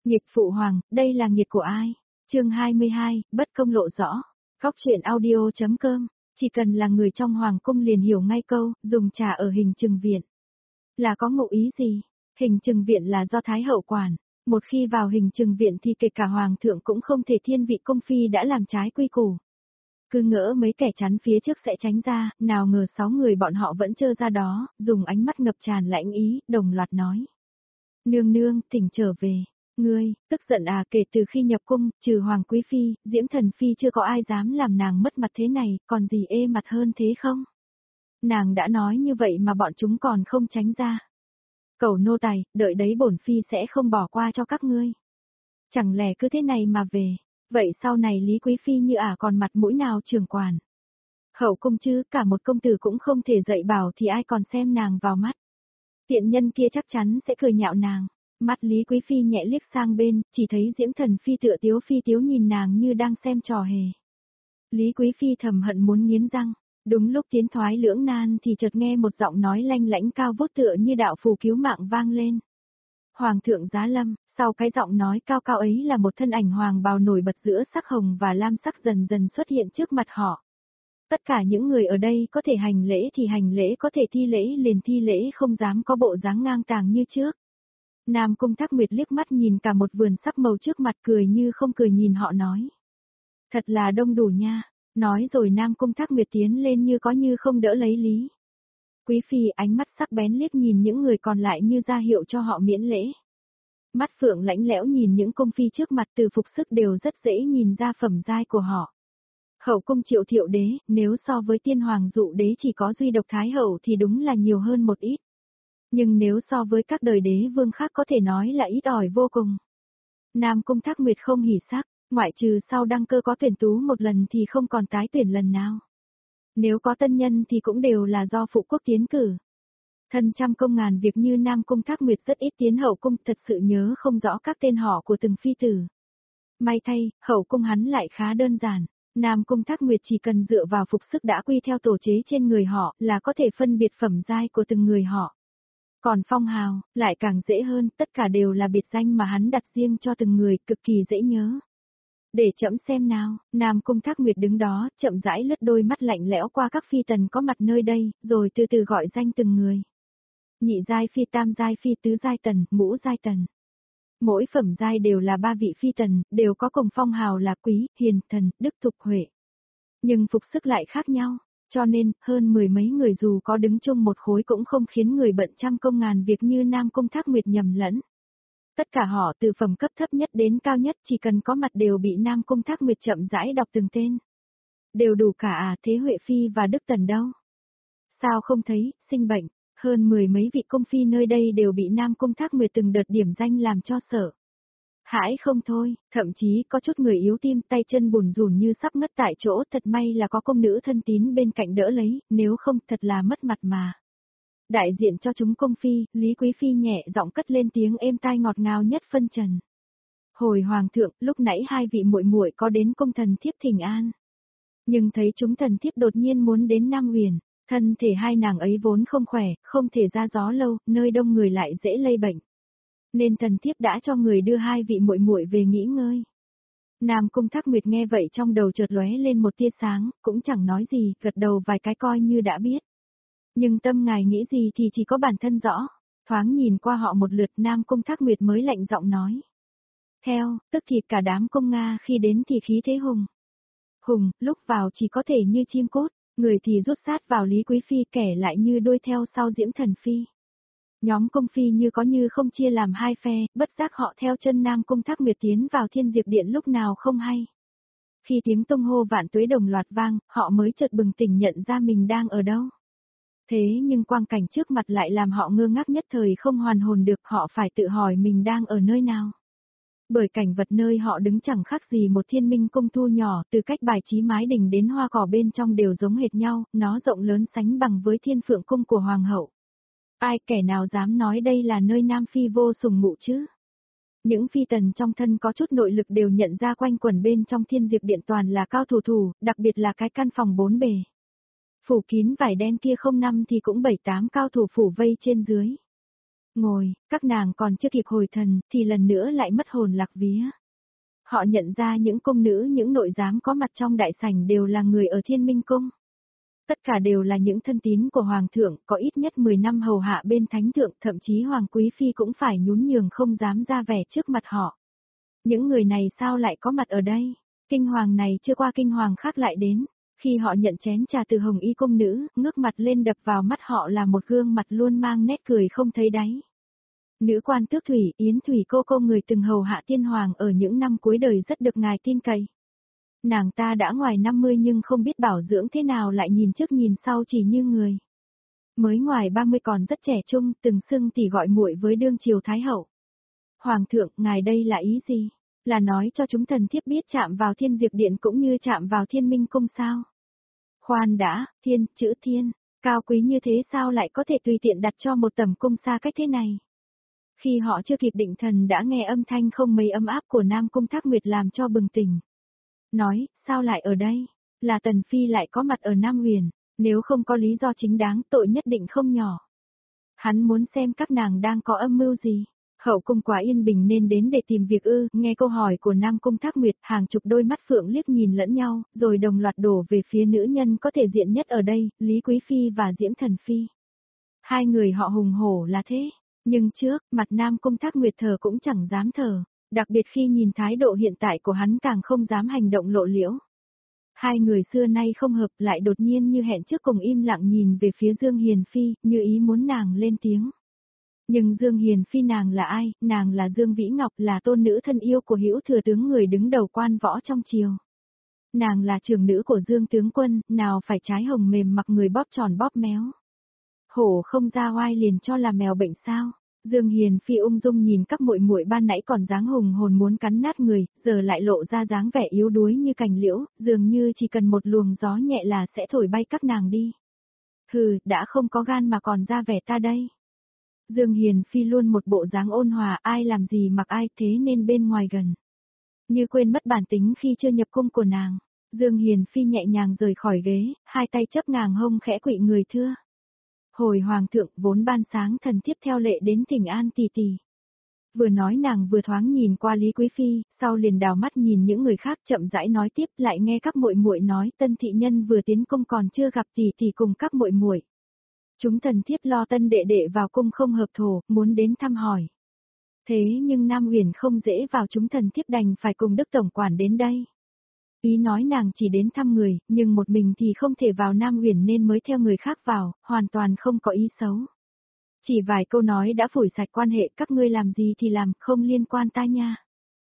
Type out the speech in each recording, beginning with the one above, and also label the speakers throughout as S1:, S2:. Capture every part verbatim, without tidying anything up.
S1: Nghịch phụ hoàng, đây là nghiệt của ai? Chương hai mươi hai, bất công lộ rõ. Góc truyện audio chấm com, chỉ cần là người trong hoàng cung liền hiểu ngay câu, dùng trà ở hình trừng viện. Là có ngụ ý gì? Hình trừng viện là do Thái hậu quản, một khi vào hình trừng viện thì kể cả hoàng thượng cũng không thể thiên vị cung phi đã làm trái quy củ. Cứ ngỡ mấy kẻ chắn phía trước sẽ tránh ra, nào ngờ sáu người bọn họ vẫn trơ ra đó, dùng ánh mắt ngập tràn lãnh ý, đồng loạt nói. Nương nương, tỉnh trở về. Ngươi, tức giận à, kể từ khi nhập cung, trừ Hoàng Quý Phi, Diễm Thần Phi chưa có ai dám làm nàng mất mặt thế này, còn gì ê mặt hơn thế không? Nàng đã nói như vậy mà bọn chúng còn không tránh ra. Cẩu nô tài, đợi đấy bổn Phi sẽ không bỏ qua cho các ngươi. Chẳng lẽ cứ thế này mà về, vậy sau này Lý Quý Phi như ả còn mặt mũi nào trưởng quản. Hậu cung chứ, cả một công tử cũng không thể dạy bảo thì ai còn xem nàng vào mắt. Tiện nhân kia chắc chắn sẽ cười nhạo nàng. Mắt Lý Quý Phi nhẹ liếc sang bên, chỉ thấy Diễm Thần Phi tựa tiếu phi tiếu nhìn nàng như đang xem trò hề. Lý Quý Phi thầm hận muốn nghiến răng, đúng lúc tiến thoái lưỡng nan thì chợt nghe một giọng nói lanh lãnh cao vút tựa như đạo phù cứu mạng vang lên. Hoàng thượng giá lâm, sau cái giọng nói cao cao ấy là một thân ảnh hoàng bào nổi bật giữa sắc hồng và lam sắc dần dần xuất hiện trước mặt họ. Tất cả những người ở đây có thể hành lễ thì hành lễ, có thể thi lễ liền thi lễ, không dám có bộ dáng ngang tàng như trước. Nam Cung Thác Nguyệt liếc mắt nhìn cả một vườn sắc màu trước mặt, cười như không cười nhìn họ nói. Thật là đông đủ nha, nói rồi Nam Cung Thác Nguyệt tiến lên như có như không đỡ lấy Lý Quý Phi, ánh mắt sắc bén liếc nhìn những người còn lại như ra hiệu cho họ miễn lễ. Mắt phượng lãnh lẽo nhìn những cung phi trước mặt, từ phục sức đều rất dễ nhìn ra phẩm giai của họ. Hậu cung Triệu Thiệu đế, nếu so với tiên hoàng dụ đế chỉ có duy độc Thái hậu thì đúng là nhiều hơn một ít. Nhưng nếu so với các đời đế vương khác có thể nói là ít ỏi vô cùng. Nam Cung Thác Nguyệt không hỉ sắc, ngoại trừ sau đăng cơ có tuyển tú một lần thì không còn tái tuyển lần nào. Nếu có tân nhân thì cũng đều là do phụ quốc tiến cử. Thân trăm công ngàn việc như Nam Cung Thác Nguyệt rất ít tiến hậu cung, thật sự nhớ không rõ các tên họ của từng phi tử. May thay, hậu cung hắn lại khá đơn giản. Nam Cung Thác Nguyệt chỉ cần dựa vào phục sức đã quy theo tổ chế trên người họ là có thể phân biệt phẩm giai của từng người họ. Còn phong hào, lại càng dễ hơn, tất cả đều là biệt danh mà hắn đặt riêng cho từng người, cực kỳ dễ nhớ. Để chậm xem nào, Nam Cung Thác Nguyệt đứng đó, chậm rãi lướt đôi mắt lạnh lẽo qua các phi tần có mặt nơi đây, rồi từ từ gọi danh từng người. Nhị giai phi, tam giai phi, tứ giai tần, ngũ giai tần. Mỗi phẩm giai đều là ba vị phi tần, đều có cùng phong hào là quý, hiền, thần, đức, thục, huệ. Nhưng phục sức lại khác nhau. Cho nên, hơn mười mấy người dù có đứng chung một khối cũng không khiến người bận trăm công ngàn việc như Nam Cung Thác Nguyệt nhầm lẫn. Tất cả họ từ phẩm cấp thấp nhất đến cao nhất chỉ cần có mặt đều bị Nam Cung Thác Nguyệt chậm rãi đọc từng tên. Đều đủ cả à, thế Huệ Phi và Đức Tần đâu? Sao không thấy, sinh bệnh, hơn mười mấy vị cung phi nơi đây đều bị Nam Cung Thác Nguyệt từng đợt điểm danh làm cho sợ. Hãi không thôi, thậm chí có chút người yếu tim, tay chân bùn rùn như sắp ngất tại chỗ, thật may là có công nữ thân tín bên cạnh đỡ lấy, nếu không thật là mất mặt mà. Đại diện cho chúng cung phi, Lý Quý Phi nhẹ giọng cất lên tiếng êm tai ngọt ngào nhất phân trần. Hồi hoàng thượng, lúc nãy hai vị muội muội có đến cung thần thiếp thỉnh an. Nhưng thấy chúng thần thiếp đột nhiên muốn đến Nam Huyền, thân thể hai nàng ấy vốn không khỏe, không thể ra gió lâu, nơi đông người lại dễ lây bệnh. Nên thần thiếp đã cho người đưa hai vị muội muội về nghỉ ngơi. Nam Cung Thác Nguyệt nghe vậy trong đầu chợt lóe lên một tia sáng, cũng chẳng nói gì, gật đầu vài cái coi như đã biết. Nhưng tâm ngài nghĩ gì thì chỉ có bản thân rõ, thoáng nhìn qua họ một lượt Nam Cung Thác Nguyệt mới lạnh giọng nói. Theo, tức thì cả đám công Nga khi đến thì khí thế hùng. Hùng, lúc vào chỉ có thể như chim cút, người thì rút sát vào Lý Quý Phi, kẻ lại như đuôi theo sau Diễm Thần Phi. Nhóm cung phi như có như không chia làm hai phe, bất giác họ theo chân Nam Cung Thác Nguyệt tiến vào Thiên Diệp Điện lúc nào không hay. Khi tiếng tung hô vạn tuế đồng loạt vang, họ mới chợt bừng tỉnh nhận ra mình đang ở đâu. Thế nhưng quang cảnh trước mặt lại làm họ ngơ ngác nhất thời không hoàn hồn được, họ phải tự hỏi mình đang ở nơi nào. Bởi cảnh vật nơi họ đứng chẳng khác gì một thiên minh cung thu nhỏ, từ cách bài trí mái đình đến hoa cỏ bên trong đều giống hệt nhau, nó rộng lớn sánh bằng với Thiên Phượng cung của Hoàng hậu. Ai kẻ nào dám nói đây là nơi Nam Phi vô sùng ngụ chứ? Những phi tần trong thân có chút nội lực đều nhận ra quanh quẩn bên trong Thiên Diệp Điện toàn là cao thủ thủ, đặc biệt là cái căn phòng bốn bề. Phủ kín vải đen kia không năm thì cũng bảy tám cao thủ phủ vây trên dưới. Ngồi, các nàng còn chưa kịp hồi thần, thì lần nữa lại mất hồn lạc vía. Họ nhận ra những cung nữ những nội giám có mặt trong đại sảnh đều là người ở Thiên Minh Cung. Tất cả đều là những thân tín của Hoàng thượng, có ít nhất mười năm hầu hạ bên Thánh thượng, thậm chí Hoàng Quý Phi cũng phải nhún nhường không dám ra vẻ trước mặt họ. Những người này sao lại có mặt ở đây? Kinh hoàng này chưa qua kinh hoàng khác lại đến. Khi họ nhận chén trà từ Hồng Y cung nữ, ngước mặt lên đập vào mắt họ là một gương mặt luôn mang nét cười không thấy đáy. Nữ quan Tước Thủy, Yến Thủy cô cô người từng hầu hạ tiên hoàng ở những năm cuối đời rất được ngài tin cậy. Nàng ta đã ngoài năm mươi nhưng không biết bảo dưỡng thế nào lại nhìn trước nhìn sau chỉ như người. Mới ngoài ba mươi còn rất trẻ trung, từng xưng tỷ gọi muội với đương triều thái hậu. Hoàng thượng, ngài đây là ý gì? Là nói cho chúng thần thiếp biết chạm vào Thiên Diệp Điện cũng như chạm vào Thiên Minh Cung sao? Khoan đã, thiên, chữ thiên, cao quý như thế sao lại có thể tùy tiện đặt cho một tầm cung xa cách thế này? Khi họ chưa kịp định thần đã nghe âm thanh không mấy ấm áp của Nam Cung Thác Nguyệt làm cho bừng tỉnh. Nói, sao lại ở đây? Là Tần Phi lại có mặt ở Nam Huyền, nếu không có lý do chính đáng tội nhất định không nhỏ. Hắn muốn xem các nàng đang có âm mưu gì. Hậu cung quá yên bình nên đến để tìm việc ư, nghe câu hỏi của Nam Cung Thác Nguyệt, hàng chục đôi mắt phượng liếc nhìn lẫn nhau, rồi đồng loạt đổ về phía nữ nhân có thể diện nhất ở đây, Lý Quý Phi và Diễm Thần Phi. Hai người họ hùng hổ là thế, nhưng trước, mặt Nam Cung Thác Nguyệt thờ cũng chẳng dám thờ, đặc biệt khi nhìn thái độ hiện tại của hắn càng không dám hành động lộ liễu. Hai người xưa nay không hợp lại đột nhiên như hẹn trước cùng im lặng nhìn về phía Dương Hiền Phi, như ý muốn nàng lên tiếng. Nhưng Dương Hiền Phi nàng là ai? Nàng là Dương Vĩ Ngọc, là tôn nữ thân yêu của Hữu thừa tướng người đứng đầu quan võ trong triều. Nàng là trưởng nữ của Dương tướng quân, nào phải trái hồng mềm mặc người bóp tròn bóp méo. Hổ không ra oai liền cho là mèo bệnh sao? Dương Hiền Phi ung dung nhìn các muội muội ban nãy còn dáng hùng hồn muốn cắn nát người, giờ lại lộ ra dáng vẻ yếu đuối như cành liễu, dường như chỉ cần một luồng gió nhẹ là sẽ thổi bay các nàng đi. Hừ, đã không có gan mà còn ra vẻ ta đây. Dương Hiền Phi luôn một bộ dáng ôn hòa, ai làm gì mặc ai, thế nên bên ngoài gần. Như quên mất bản tính khi chưa nhập cung của nàng, Dương Hiền Phi nhẹ nhàng rời khỏi ghế, hai tay chấp ngang hông khẽ quỵ người thưa. Hồi hoàng thượng vốn ban sáng thần thiếp theo lệ đến thỉnh an tỷ tỷ. Vừa nói nàng vừa thoáng nhìn qua Lý Quý Phi, sau liền đào mắt nhìn những người khác chậm rãi nói tiếp, lại nghe các muội muội nói tân thị nhân vừa tiến cung còn chưa gặp tỷ tỷ cùng các muội muội. Chúng thần thiếp lo tân đệ đệ vào cung không hợp thổ, muốn đến thăm hỏi. Thế nhưng Nam Huyền không dễ vào, chúng thần thiếp đành phải cùng Đức Tổng quản đến đây. Ý nói nàng chỉ đến thăm người, nhưng một mình thì không thể vào Nam Huyền nên mới theo người khác vào, hoàn toàn không có ý xấu. Chỉ vài câu nói đã phủi sạch quan hệ, các ngươi làm gì thì làm, không liên quan ta nha.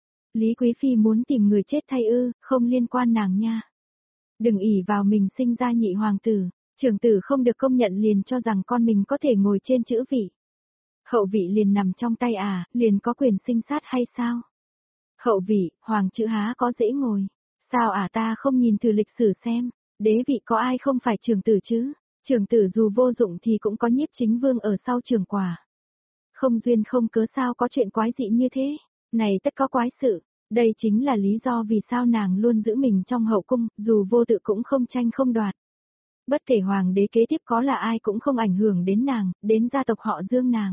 S1: Lý Quý Phi muốn tìm người chết thay ư, không liên quan nàng nha. Đừng ỷ vào mình sinh ra nhị hoàng tử. Trưởng tử không được công nhận liền cho rằng con mình có thể ngồi trên chữ vị. Hậu vị liền nằm trong tay à, liền có quyền sinh sát hay sao? Hậu vị, hoàng chữ há có dễ ngồi. Sao à, ta không nhìn thử lịch sử xem, đế vị có ai không phải trưởng tử chứ? Trưởng tử dù vô dụng thì cũng có nhiếp chính vương ở sau trường quả. Không duyên không cớ sao có chuyện quái dị như thế, này tất có quái sự. Đây chính là lý do vì sao nàng luôn giữ mình trong hậu cung, dù vô tự cũng không tranh không đoạt. Bất kể hoàng đế kế tiếp có là ai cũng không ảnh hưởng đến nàng, đến gia tộc họ Dương nàng.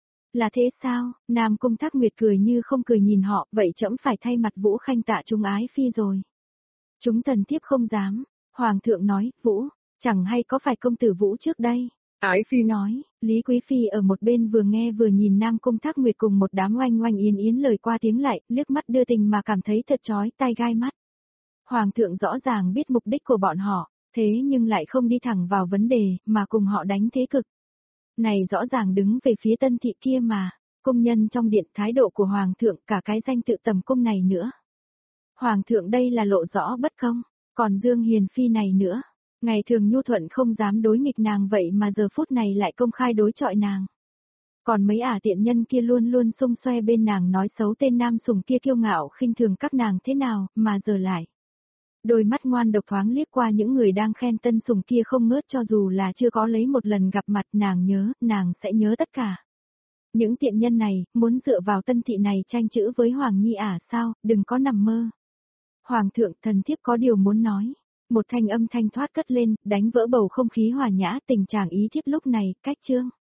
S1: Là thế sao? Nam Cung Thác Nguyệt cười như không cười nhìn họ, vậy trẫm phải thay mặt Vũ khanh tạ trung ái phi rồi. Chúng thần thiếp không dám. Hoàng thượng nói, Vũ, chẳng hay có phải công tử Vũ trước đây? Ái phi nói, Lý Quý Phi ở một bên vừa nghe vừa nhìn Nam Cung Thác Nguyệt cùng một đám oanh oanh yến yến lời qua tiếng lại, liếc mắt đưa tình mà cảm thấy thật chói tai gai mắt. Hoàng thượng rõ ràng biết mục đích của bọn họ. Thế nhưng lại không đi thẳng vào vấn đề, mà cùng họ đánh thế cực. Này rõ ràng đứng về phía tân thị kia mà, công nhân trong điện thái độ của Hoàng thượng cả cái danh tự tầm cung này nữa. Hoàng thượng đây là lộ rõ bất công, còn Dương Hiền Phi này nữa, ngày thường nhu thuận không dám đối nghịch nàng vậy mà giờ phút này lại công khai đối chọi nàng. Còn mấy ả tiện nhân kia luôn luôn xung xoe bên nàng nói xấu tên nam sùng kia kiêu ngạo khinh thường các nàng thế nào, mà giờ lại. Đôi mắt ngoan độc thoáng liếc qua những người đang khen tân sùng kia không ngớt cho dù là chưa có lấy một lần gặp mặt nàng nhớ, nàng sẽ nhớ tất cả. Những tiện nhân này, muốn dựa vào tân thị này tranh chữ với Hoàng Nhi à sao, đừng có nằm mơ. Hoàng thượng thần thiếp có điều muốn nói. Một thanh âm thanh thoát cất lên, đánh vỡ bầu không khí hòa nhã tình trạng ý thiếp lúc này, cách chương.